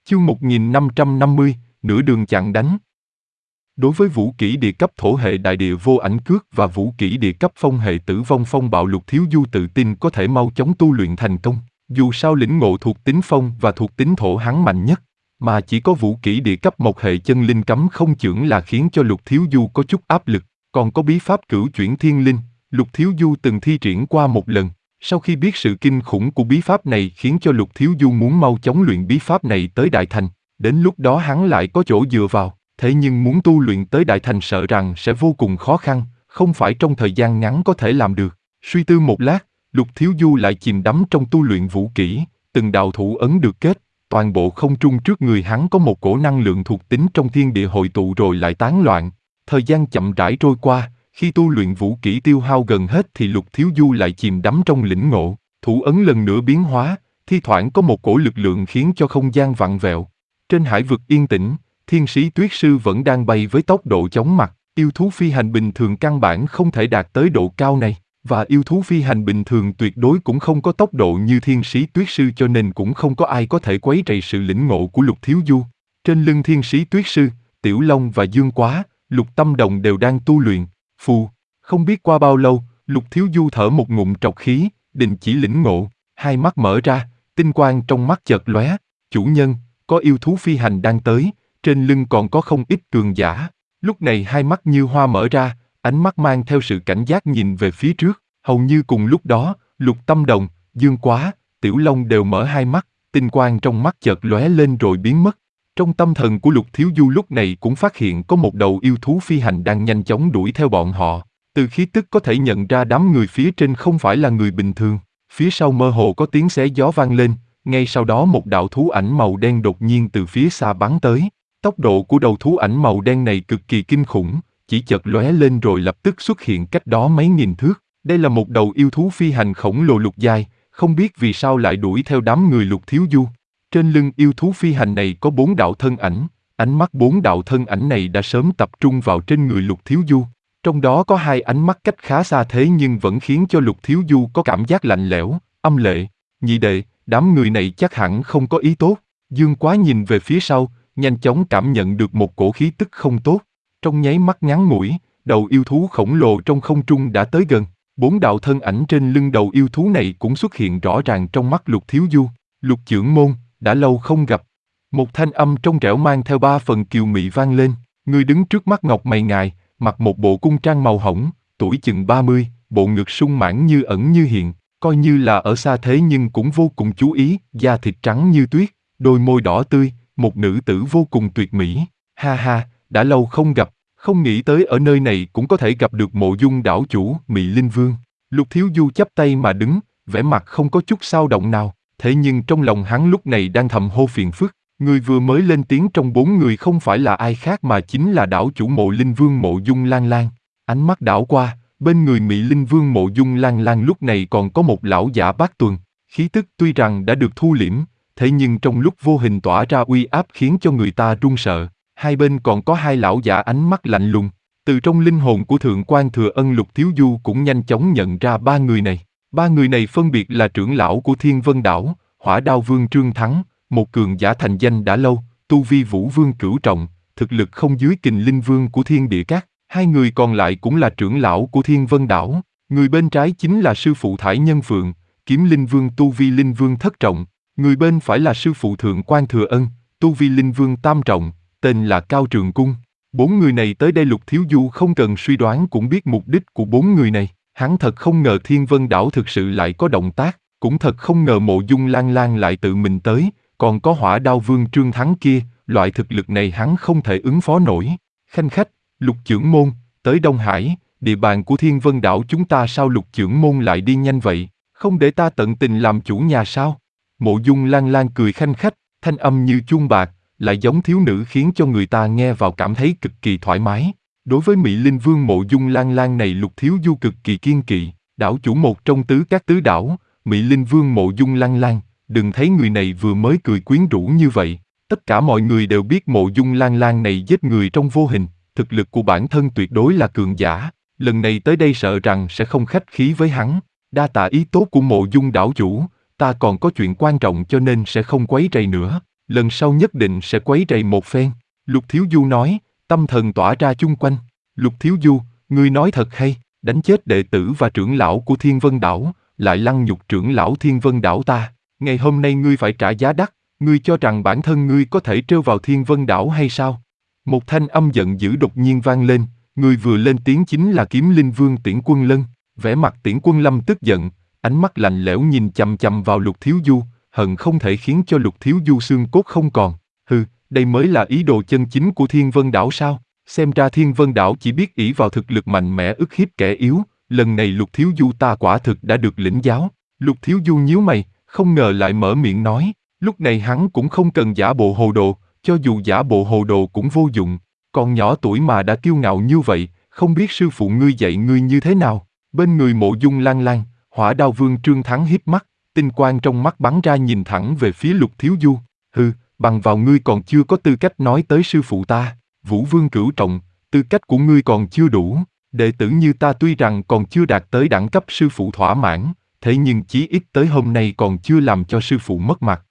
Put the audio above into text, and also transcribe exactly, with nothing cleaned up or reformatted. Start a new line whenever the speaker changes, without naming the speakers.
Chương một nghìn năm trăm năm mươi, nửa đường chặn đánh. Đối với vũ kỹ địa cấp thổ hệ đại địa vô ảnh cước và vũ kỹ địa cấp phong hệ tử vong phong bạo, Lục Thiếu Du tự tin có thể mau chóng tu luyện thành công. Dù sao lĩnh ngộ thuộc tính phong và thuộc tính thổ hắn mạnh nhất, mà chỉ có vũ kỹ địa cấp mộc hệ chân linh cấm không chưởng là khiến cho Lục Thiếu Du có chút áp lực. Còn có bí pháp cửu chuyển thiên linh, Lục Thiếu Du từng thi triển qua một lần. Sau khi biết sự kinh khủng của bí pháp này khiến cho Lục Thiếu Du muốn mau chóng luyện bí pháp này tới đại thành. Đến lúc đó hắn lại có chỗ dựa vào. Thế nhưng muốn tu luyện tới đại thành sợ rằng sẽ vô cùng khó khăn, không phải trong thời gian ngắn có thể làm được. Suy tư một lát, Lục Thiếu Du lại chìm đắm trong tu luyện vũ kỹ, từng đạo thủ ấn được kết, toàn bộ không trung trước người hắn có một cổ năng lượng thuộc tính trong thiên địa hội tụ rồi lại tán loạn. Thời gian chậm rãi trôi qua, khi tu luyện vũ kỹ tiêu hao gần hết thì Lục Thiếu Du lại chìm đắm trong lĩnh ngộ, thủ ấn lần nữa biến hóa, thi thoảng có một cổ lực lượng khiến cho không gian vặn vẹo. Trên hải vực yên tĩnh, Thiên Sĩ Tuyết Sư vẫn đang bay với tốc độ chóng mặt, yêu thú phi hành bình thường căn bản không thể đạt tới độ cao này, và yêu thú phi hành bình thường tuyệt đối cũng không có tốc độ như Thiên Sĩ Tuyết Sư, cho nên cũng không có ai có thể quấy rầy sự lĩnh ngộ của Lục Thiếu Du. Trên lưng Thiên Sĩ Tuyết Sư, Tiểu Long và Dương Quá, Lục Tâm Đồng đều đang tu luyện. Phù, không biết qua bao lâu, Lục Thiếu Du thở một ngụm trọc khí, đình chỉ lĩnh ngộ, hai mắt mở ra, tinh quang trong mắt chợt lóe. Chủ nhân, có yêu thú phi hành đang tới, trên lưng còn có không ít cường giả. Lúc này hai mắt Như Hoa mở ra, ánh mắt mang theo sự cảnh giác nhìn về phía trước. Hầu như cùng lúc đó, Lục Tâm Đồng, Dương Quá, Tiểu Long đều mở hai mắt, tinh quang trong mắt chợt lóe lên rồi biến mất. Trong tâm thần của Lục Thiếu Du lúc này cũng phát hiện có một đầu yêu thú phi hành đang nhanh chóng đuổi theo bọn họ. Từ khí tức có thể nhận ra đám người phía trên không phải là người bình thường. Phía sau mơ hồ có tiếng xé gió vang lên, ngay sau đó một đạo thú ảnh màu đen đột nhiên từ phía xa bắn tới. Tốc độ của đầu thú ảnh màu đen này cực kỳ kinh khủng, chỉ chợt lóe lên rồi lập tức xuất hiện cách đó mấy nghìn thước. Đây là một đầu yêu thú phi hành khổng lồ lục giai, không biết vì sao lại đuổi theo đám người Lục Thiếu Du. Trên lưng yêu thú phi hành này có bốn đạo thân ảnh, ánh mắt bốn đạo thân ảnh này đã sớm tập trung vào trên người Lục Thiếu Du. Trong đó có hai ánh mắt cách khá xa thế nhưng vẫn khiến cho Lục Thiếu Du có cảm giác lạnh lẽo, âm lệ. Nhị đệ, đám người này chắc hẳn không có ý tốt. Dương Quá nhìn về phía sau, nhanh chóng cảm nhận được một cổ khí tức không tốt. Trong nháy mắt ngắn ngủi, đầu yêu thú khổng lồ trong không trung đã tới gần. Bốn đạo thân ảnh trên lưng đầu yêu thú này cũng xuất hiện rõ ràng trong mắt Lục Thiếu Du. Lục Chưởng Môn, đã lâu không gặp. Một thanh âm trong trẻo mang theo ba phần kiều mị vang lên. Người đứng trước mắt ngọc mày ngài, mặc một bộ cung trang màu hồng, tuổi chừng ba mươi, bộ ngực sung mãn như ẩn như hiện, coi như là ở xa thế nhưng cũng vô cùng chú ý, da thịt trắng như tuyết, đôi môi đỏ tươi, một nữ tử vô cùng tuyệt mỹ. Ha ha, đã lâu không gặp, không nghĩ tới ở nơi này cũng có thể gặp được Mộ Dung đảo chủ, Mị Linh Vương. Lục Thiếu Du chắp tay mà đứng, vẻ mặt không có chút xao động nào, thế nhưng trong lòng hắn lúc này đang thầm hô phiền phức. Người vừa mới lên tiếng trong bốn người không phải là ai khác mà chính là đảo chủ Mộ Linh Vương Mộ Dung Lan Lan. Ánh mắt đảo qua, bên người Mị Linh Vương Mộ Dung Lan Lan lúc này còn có một lão giả bát tuần, khí tức tuy rằng đã được thu liễm, thế nhưng trong lúc vô hình tỏa ra uy áp khiến cho người ta run sợ. Hai bên còn có hai lão giả ánh mắt lạnh lùng. Từ trong linh hồn của Thượng quan Thừa Ân, Lục Thiếu Du cũng nhanh chóng nhận ra ba người này. Ba người này phân biệt là trưởng lão của Thiên Vân Đảo, Hỏa Đao Vương Trương Thắng, một cường giả thành danh đã lâu, tu vi Vũ Vương cửu trọng, thực lực không dưới Kình Linh Vương của Thiên Địa Các. Hai người còn lại cũng là trưởng lão của Thiên Vân Đảo. Người bên trái chính là sư phụ Thải Nhân Phượng, Kiếm Linh Vương tu vi Linh Vương thất trọng. Người bên phải là sư phụ Thượng quan Thừa Ân, tu vi Linh Vương tam trọng, tên là Cao Trường Cung. Bốn người này tới đây Lục Thiếu Du không cần suy đoán cũng biết mục đích của bốn người này. Hắn thật không ngờ Thiên Vân Đảo thực sự lại có động tác, cũng thật không ngờ Mộ Dung Lan Lan lại tự mình tới, còn có Hỏa Đao Vương Trương Thắng kia, loại thực lực này hắn không thể ứng phó nổi. Khanh khách, Lục Chưởng Môn, tới Đông Hải, địa bàn của Thiên Vân Đảo chúng ta sao Lục Chưởng Môn lại đi nhanh vậy, không để ta tận tình làm chủ nhà sao? Mộ Dung Lan Lan cười khanh khách, thanh âm như chuông bạc, lại giống thiếu nữ khiến cho người ta nghe vào cảm thấy cực kỳ thoải mái. Đối với Mị Linh Vương Mộ Dung Lan Lan này Lục Thiếu Du cực kỳ kiên kỵ, đảo chủ một trong tứ các tứ đảo, Mị Linh Vương Mộ Dung Lan Lan, đừng thấy người này vừa mới cười quyến rũ như vậy. Tất cả mọi người đều biết Mộ Dung Lan Lan này giết người trong vô hình, thực lực của bản thân tuyệt đối là cường giả, lần này tới đây sợ rằng sẽ không khách khí với hắn. Đa tạ ý tốt của Mộ Dung đảo chủ, ta còn có chuyện quan trọng cho nên sẽ không quấy rầy nữa. lần sau nhất định sẽ quấy rầy một phen. Lục Thiếu Du nói, tâm thần tỏa ra chung quanh. Lục Thiếu Du, ngươi nói thật hay, đánh chết đệ tử và trưởng lão của Thiên Vân Đảo, lại lăng nhục trưởng lão Thiên Vân Đảo ta. Ngày hôm nay ngươi phải trả giá đắt, ngươi cho rằng bản thân ngươi có thể trêu vào Thiên Vân Đảo hay sao? Một thanh âm giận dữ đột nhiên vang lên, người vừa lên tiếng chính là Kiếm Linh Vương Tiễn Quân Lân. Vẻ mặt Tiễn Quân Lâm tức giận, ánh mắt lạnh lẽo nhìn chằm chằm vào Lục Thiếu Du, hận không thể khiến cho Lục Thiếu Du xương cốt không còn. Hừ, đây mới là ý đồ chân chính của Thiên Vân Đảo sao? Xem ra Thiên Vân Đảo chỉ biết ỷ vào thực lực mạnh mẽ ức hiếp kẻ yếu, lần này Lục Thiếu Du ta quả thực đã được lĩnh giáo. Lục Thiếu Du nhíu mày, không ngờ lại mở miệng nói, lúc này hắn cũng không cần giả bộ hồ đồ, cho dù giả bộ hồ đồ cũng vô dụng, còn nhỏ tuổi mà đã kiêu ngạo như vậy, không biết sư phụ ngươi dạy ngươi như thế nào. Bên người Mộ Dung Lan Lan, Hỏa Đao Vương Trương Thắng híp mắt, tinh quang trong mắt bắn ra nhìn thẳng về phía Lục Thiếu Du. Hừ, bằng vào ngươi còn chưa có tư cách nói tới sư phụ ta. Vũ Vương Cửu Trọng, tư cách của ngươi còn chưa đủ. Đệ tử như ta tuy rằng còn chưa đạt tới đẳng cấp sư phụ thỏa mãn, thế nhưng chí ít tới hôm nay còn chưa làm cho sư phụ mất mặt.